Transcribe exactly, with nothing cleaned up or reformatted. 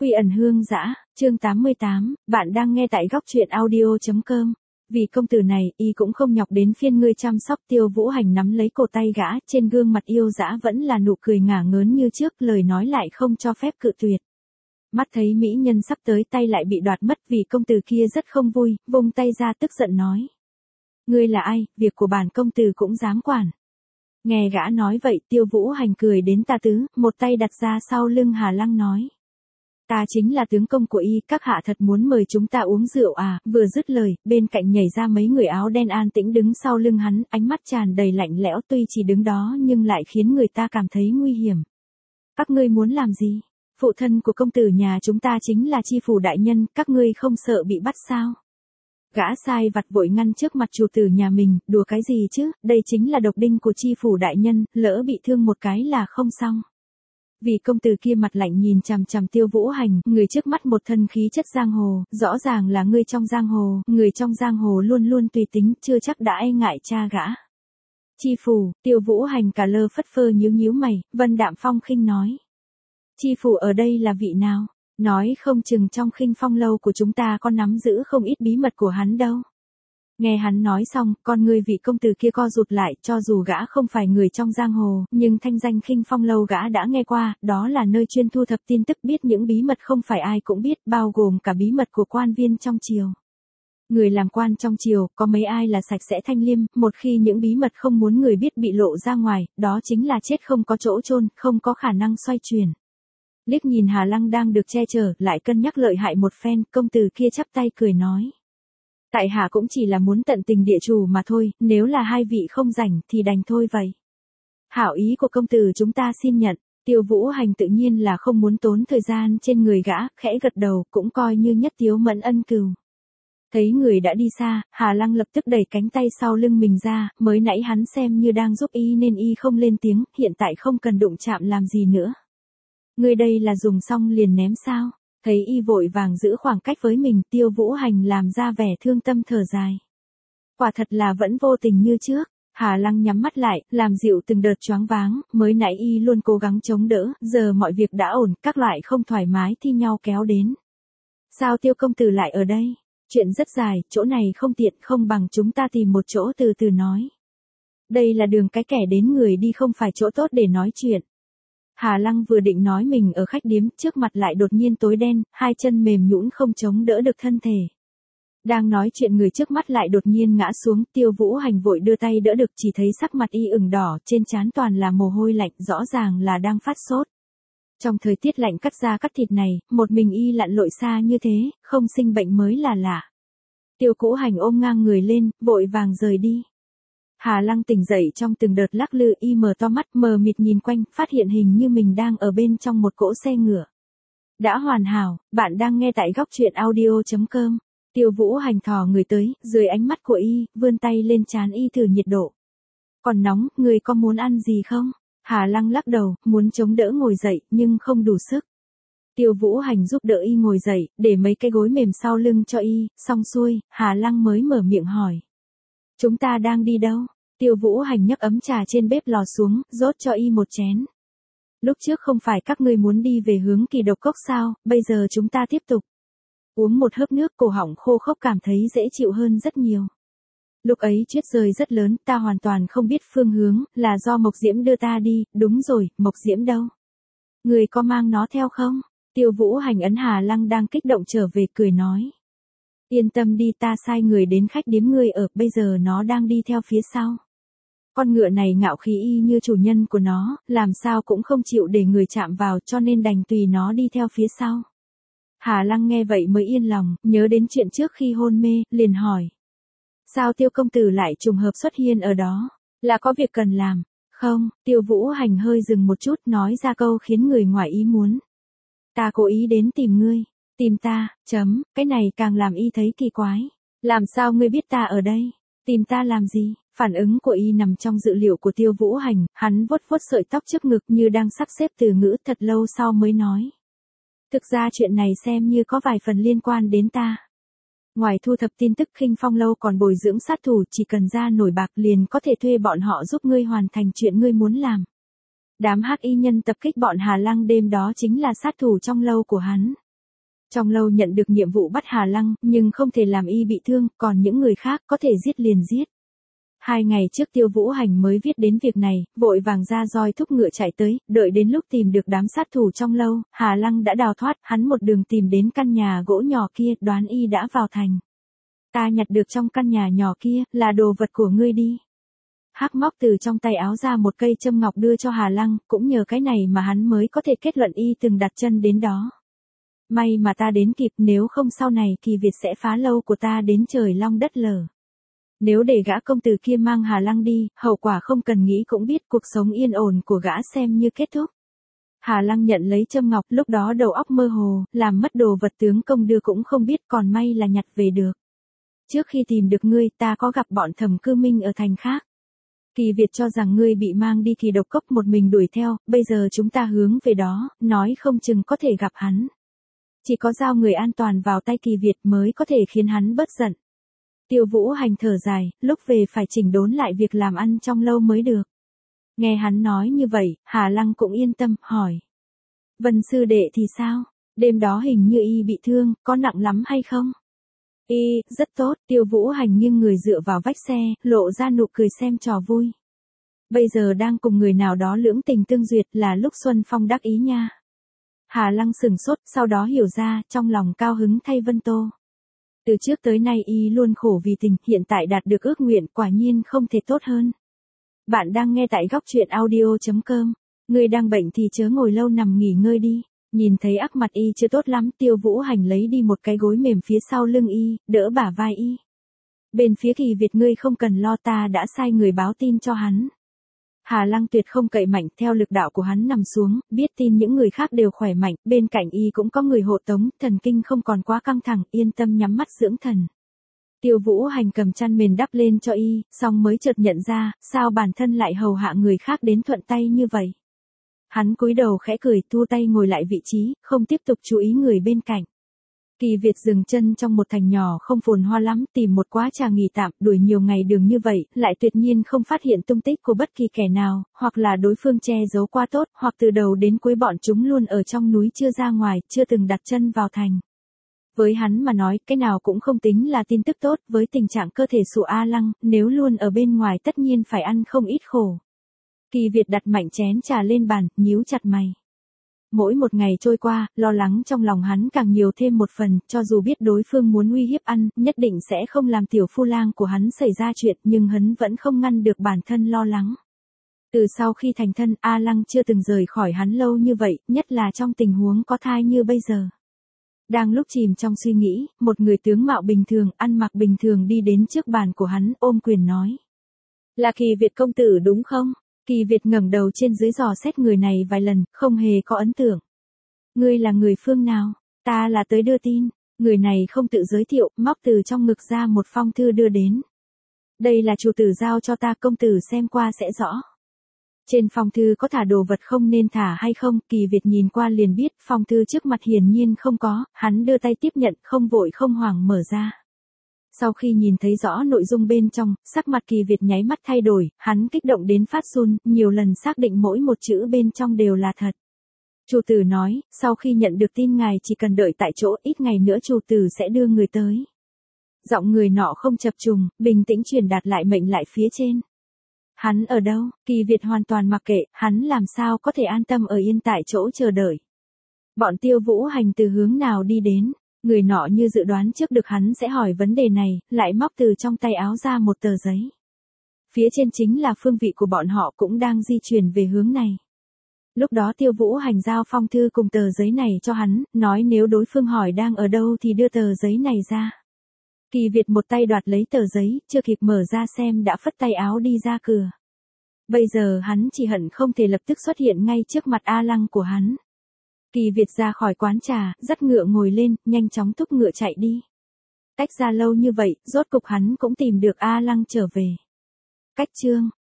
Quy ẩn hương dã, chương tám mươi tám, bạn đang nghe tại góc truyện audio chấm com. Vì công tử này, y cũng không nhọc đến phiên ngươi chăm sóc. Tiêu Vũ Hành nắm lấy cổ tay gã, trên gương mặt yêu dã vẫn là nụ cười ngả ngớn như trước, lời nói lại không cho phép cự tuyệt. Mắt thấy mỹ nhân sắp tới tay lại bị đoạt mất, vì công tử kia rất không vui, vung tay ra tức giận nói. Ngươi là ai, việc của bản công tử cũng dám quản. Nghe gã nói vậy, Tiêu Vũ Hành cười đến tà tứ, một tay đặt ra sau lưng Hà Lăng nói. Ta chính là tướng công của y, các hạ thật muốn mời chúng ta uống rượu à, vừa dứt lời, bên cạnh nhảy ra mấy người áo đen an tĩnh đứng sau lưng hắn, ánh mắt tràn đầy lạnh lẽo, tuy chỉ đứng đó nhưng lại khiến người ta cảm thấy nguy hiểm. Các ngươi muốn làm gì? Phụ thân của công tử nhà chúng ta chính là chi phủ đại nhân, các ngươi không sợ bị bắt sao? Gã sai vặt vội ngăn trước mặt chủ tử nhà mình, đùa cái gì chứ, đây chính là độc đinh của chi phủ đại nhân, lỡ bị thương một cái là không xong. Vì công tử kia mặt lạnh nhìn chằm chằm Tiêu Vũ Hành, người trước mắt một thân khí chất giang hồ, rõ ràng là người trong giang hồ, người trong giang hồ luôn luôn tùy tính, chưa chắc đã e ngại cha gã. Chi phủ, Tiêu Vũ Hành cả lơ phất phơ nhíu nhíu mày, Vân Đạm Phong khinh nói. Chi phủ ở đây là vị nào? Nói không chừng trong Khinh Phong lâu của chúng ta có nắm giữ không ít bí mật của hắn đâu. Nghe hắn nói xong, con người vị công tử kia co rụt lại, cho dù gã không phải người trong giang hồ, nhưng thanh danh Khinh Phong lâu gã đã nghe qua, đó là nơi chuyên thu thập tin tức, biết những bí mật không phải ai cũng biết, bao gồm cả bí mật của quan viên trong triều. Người làm quan trong triều, có mấy ai là sạch sẽ thanh liêm, một khi những bí mật không muốn người biết bị lộ ra ngoài, đó chính là chết không có chỗ chôn, không có khả năng xoay chuyển. Liếc nhìn Hà Lăng đang được che chở, lại cân nhắc lợi hại một phen, công tử kia chắp tay cười nói. Tại hạ cũng chỉ là muốn tận tình địa chủ mà thôi, nếu là hai vị không rảnh thì đành thôi vậy. Hảo ý của công tử chúng ta xin nhận. Tiêu Vũ Hành tự nhiên là không muốn tốn thời gian trên người gã, khẽ gật đầu, cũng coi như nhất tiếu mẫn ân cừu. Thấy người đã đi xa, Hà Lăng lập tức đẩy cánh tay sau lưng mình ra, mới nãy hắn xem như đang giúp y nên y không lên tiếng, hiện tại không cần đụng chạm làm gì nữa. Người đây là dùng xong liền ném sao? Thấy y vội vàng giữ khoảng cách với mình, Tiêu Vũ Hành làm ra vẻ thương tâm thở dài. Quả thật là vẫn vô tình như trước. Hà Lăng nhắm mắt lại, làm dịu từng đợt choáng váng, mới nãy y luôn cố gắng chống đỡ, giờ mọi việc đã ổn, các loại không thoải mái thi nhau kéo đến. Sao Tiêu công tử lại ở đây? Chuyện rất dài, chỗ này không tiện, không bằng chúng ta tìm một chỗ từ từ nói. Đây là đường cái kẻ đến người đi, không phải chỗ tốt để nói chuyện. Hà Lăng vừa định nói mình ở khách điếm, trước mặt lại đột nhiên tối đen, hai chân mềm nhũn không chống đỡ được thân thể. Đang nói chuyện người trước mắt lại đột nhiên ngã xuống, Tiêu Vũ Hành vội đưa tay đỡ được, chỉ thấy sắc mặt y ửng đỏ, trên trán toàn là mồ hôi lạnh, rõ ràng là đang phát sốt. Trong thời tiết lạnh cắt da cắt thịt này, một mình y lặn lội xa như thế, không sinh bệnh mới là lạ. Tiêu Vũ Hành ôm ngang người lên, vội vàng rời đi. Hà Lăng tỉnh dậy trong từng đợt lắc lư, y mở to mắt mờ mịt nhìn quanh, phát hiện hình như mình đang ở bên trong một cỗ xe ngựa. Đã hoàn hảo, bạn đang nghe tại góc truyện audio chấm com. Tiêu Vũ Hành thò người tới, dưới ánh mắt của y, vươn tay lên trán y thử nhiệt độ. Còn nóng, người có muốn ăn gì không? Hà Lăng lắc đầu, muốn chống đỡ ngồi dậy, nhưng không đủ sức. Tiêu Vũ Hành giúp đỡ y ngồi dậy, để mấy cái gối mềm sau lưng cho y, xong xuôi, Hà Lăng mới mở miệng hỏi. Chúng ta đang đi đâu? Tiêu Vũ Hành nhấc ấm trà trên bếp lò xuống, rót cho y một chén. Lúc trước không phải các ngươi muốn đi về hướng Kỳ Độc Cốc sao, bây giờ chúng ta tiếp tục. Uống một hớp nước, cổ họng khô khốc cảm thấy dễ chịu hơn rất nhiều. Lúc ấy tuyết rơi rất lớn, ta hoàn toàn không biết phương hướng, là do Mộc Diễm đưa ta đi, đúng rồi, Mộc Diễm đâu? Người có mang nó theo không? Tiêu Vũ Hành ấn Hà Lăng đang kích động trở về, cười nói. Yên tâm đi, ta sai người đến khách điếm ngươi ở, bây giờ nó đang đi theo phía sau. Con ngựa này ngạo khí y như chủ nhân của nó, làm sao cũng không chịu để người chạm vào, cho nên đành tùy nó đi theo phía sau. Hà Lăng nghe vậy mới yên lòng, nhớ đến chuyện trước khi hôn mê, liền hỏi. Sao Tiêu công tử lại trùng hợp xuất hiện ở đó? Là có việc cần làm? Không, Tiêu Vũ Hành hơi dừng một chút, nói ra câu khiến người ngoài ý muốn. Ta cố ý đến tìm ngươi. Tìm ta, chấm, cái này càng làm y thấy kỳ quái. Làm sao ngươi biết ta ở đây? Tìm ta làm gì? Phản ứng của y nằm trong dự liệu của Tiêu Vũ Hành, hắn vuốt vuốt sợi tóc trước ngực như đang sắp xếp từ ngữ, thật lâu sau mới nói. Thực ra chuyện này xem như có vài phần liên quan đến ta. Ngoài thu thập tin tức, Khinh Phong lâu còn bồi dưỡng sát thủ, chỉ cần ra nổi bạc liền có thể thuê bọn họ giúp ngươi hoàn thành chuyện ngươi muốn làm. Đám hắc y nhân tập kích bọn Hà Lăng đêm đó chính là sát thủ trong lâu của hắn. Trong lâu nhận được nhiệm vụ bắt Hà Lăng, nhưng không thể làm y bị thương, còn những người khác có thể giết liền giết. Hai ngày trước Tiêu Vũ Hành mới viết đến việc này, vội vàng ra roi thúc ngựa chạy tới, đợi đến lúc tìm được đám sát thủ trong lâu, Hà Lăng đã đào thoát, hắn một đường tìm đến căn nhà gỗ nhỏ kia, đoán y đã vào thành. Ta nhặt được trong căn nhà nhỏ kia, là đồ vật của ngươi đi. Hắc móc từ trong tay áo ra một cây châm ngọc đưa cho Hà Lăng, cũng nhờ cái này mà hắn mới có thể kết luận y từng đặt chân đến đó. May mà ta đến kịp, nếu không sau này Kỳ Việt sẽ phá lâu của ta đến trời long đất lở. Nếu để gã công tử kia mang Hà Lăng đi, hậu quả không cần nghĩ cũng biết, cuộc sống yên ổn của gã xem như kết thúc. Hà Lăng nhận lấy châm ngọc, lúc đó đầu óc mơ hồ, làm mất đồ vật tướng công đưa cũng không biết, còn may là nhặt về được. Trước khi tìm được ngươi, ta có gặp bọn Thẩm Cư Minh ở thành khác. Kỳ Việt cho rằng ngươi bị mang đi Kỳ Độc Cốc một mình đuổi theo, bây giờ chúng ta hướng về đó, nói không chừng có thể gặp hắn. Chỉ có giao người an toàn vào tay Kỳ Việt mới có thể khiến hắn bớt giận. Tiêu Vũ Hành thở dài, lúc về phải chỉnh đốn lại việc làm ăn trong lâu mới được. Nghe hắn nói như vậy, Hà Lăng cũng yên tâm, hỏi. Vân sư đệ thì sao? Đêm đó hình như y bị thương, có nặng lắm hay không? Y, rất tốt, Tiêu Vũ Hành nghiêng người dựa vào vách xe, lộ ra nụ cười xem trò vui. Bây giờ đang cùng người nào đó lưỡng tình tương duyệt, là lúc Xuân Phong đắc ý nha. Hà Lăng sừng sốt, sau đó hiểu ra, trong lòng cao hứng thay Vân Tô. Từ trước tới nay y luôn khổ vì tình, hiện tại đạt được ước nguyện, quả nhiên không thể tốt hơn. Bạn đang nghe tại góc truyện audio chấm com. Người đang bệnh thì chớ ngồi lâu, nằm nghỉ ngơi đi. Nhìn thấy ác mặt y chưa tốt lắm, Tiêu Vũ Hành lấy đi một cái gối mềm phía sau lưng y, đỡ bả vai y. Bên phía Kỳ Việt ngươi không cần lo, ta đã sai người báo tin cho hắn. Hà Lăng tuyệt không cậy mạnh, theo lực đạo của hắn nằm xuống, biết tin những người khác đều khỏe mạnh, bên cạnh y cũng có người hộ tống, thần kinh không còn quá căng thẳng, yên tâm nhắm mắt dưỡng thần. Tiêu Vũ Hành cầm chăn mền đắp lên cho y, xong mới chợt nhận ra, sao bản thân lại hầu hạ người khác đến thuận tay như vậy. Hắn cúi đầu khẽ cười, thu tay ngồi lại vị trí, không tiếp tục chú ý người bên cạnh. Kỳ Việt dừng chân trong một thành nhỏ không phồn hoa lắm, tìm một quá trà nghỉ tạm, đuổi nhiều ngày đường như vậy, lại tuyệt nhiên không phát hiện tung tích của bất kỳ kẻ nào, hoặc là đối phương che giấu quá tốt, hoặc từ đầu đến cuối bọn chúng luôn ở trong núi chưa ra ngoài, chưa từng đặt chân vào thành. Với hắn mà nói, cái nào cũng không tính là tin tức tốt, với tình trạng cơ thể sụ A Lăng, nếu luôn ở bên ngoài tất nhiên phải ăn không ít khổ. Kỳ Việt đặt mạnh chén trà lên bàn, nhíu chặt mày. Mỗi một ngày trôi qua, lo lắng trong lòng hắn càng nhiều thêm một phần, cho dù biết đối phương muốn uy hiếp ăn, nhất định sẽ không làm tiểu phu lang của hắn xảy ra chuyện, nhưng hắn vẫn không ngăn được bản thân lo lắng. Từ sau khi thành thân, A Lăng chưa từng rời khỏi hắn lâu như vậy, nhất là trong tình huống có thai như bây giờ. Đang lúc chìm trong suy nghĩ, một người tướng mạo bình thường, ăn mặc bình thường đi đến trước bàn của hắn, ôm quyền nói. Là Kỳ Việt công tử đúng không? Kỳ Việt ngẩng đầu trên dưới dò xét người này vài lần, không hề có ấn tượng. Ngươi là người phương nào? Ta là tới đưa tin. Người này không tự giới thiệu, móc từ trong ngực ra một phong thư đưa đến. Đây là chủ tử giao cho ta, công tử xem qua sẽ rõ. Trên phong thư có thả đồ vật không nên thả hay không, Kỳ Việt nhìn qua liền biết, phong thư trước mặt hiển nhiên không có, hắn đưa tay tiếp nhận, không vội không hoảng mở ra. Sau khi nhìn thấy rõ nội dung bên trong, sắc mặt Kỳ Việt nháy mắt thay đổi, hắn kích động đến phát run, nhiều lần xác định mỗi một chữ bên trong đều là thật. Chủ tử nói, sau khi nhận được tin ngài chỉ cần đợi tại chỗ, ít ngày nữa chủ tử sẽ đưa người tới. Giọng người nọ không chập trùng, bình tĩnh truyền đạt lại mệnh lại phía trên. Hắn ở đâu? Kỳ Việt hoàn toàn mặc kệ, hắn làm sao có thể an tâm ở yên tại chỗ chờ đợi. Bọn Tiêu Vũ Hành từ hướng nào đi đến? Người nọ như dự đoán trước được hắn sẽ hỏi vấn đề này, lại móc từ trong tay áo ra một tờ giấy. Phía trên chính là phương vị của bọn họ cũng đang di chuyển về hướng này. Lúc đó Tiêu Vũ Hành giao phong thư cùng tờ giấy này cho hắn, nói nếu đối phương hỏi đang ở đâu thì đưa tờ giấy này ra. Kỳ Việt một tay đoạt lấy tờ giấy, chưa kịp mở ra xem đã phất tay áo đi ra cửa. Bây giờ hắn chỉ hận không thể lập tức xuất hiện ngay trước mặt A Lăng của hắn. Kỳ Việt ra khỏi quán trà, dắt ngựa ngồi lên, nhanh chóng thúc ngựa chạy đi. Cách ra lâu như vậy, rốt cục hắn cũng tìm được A Lăng trở về. Cách chương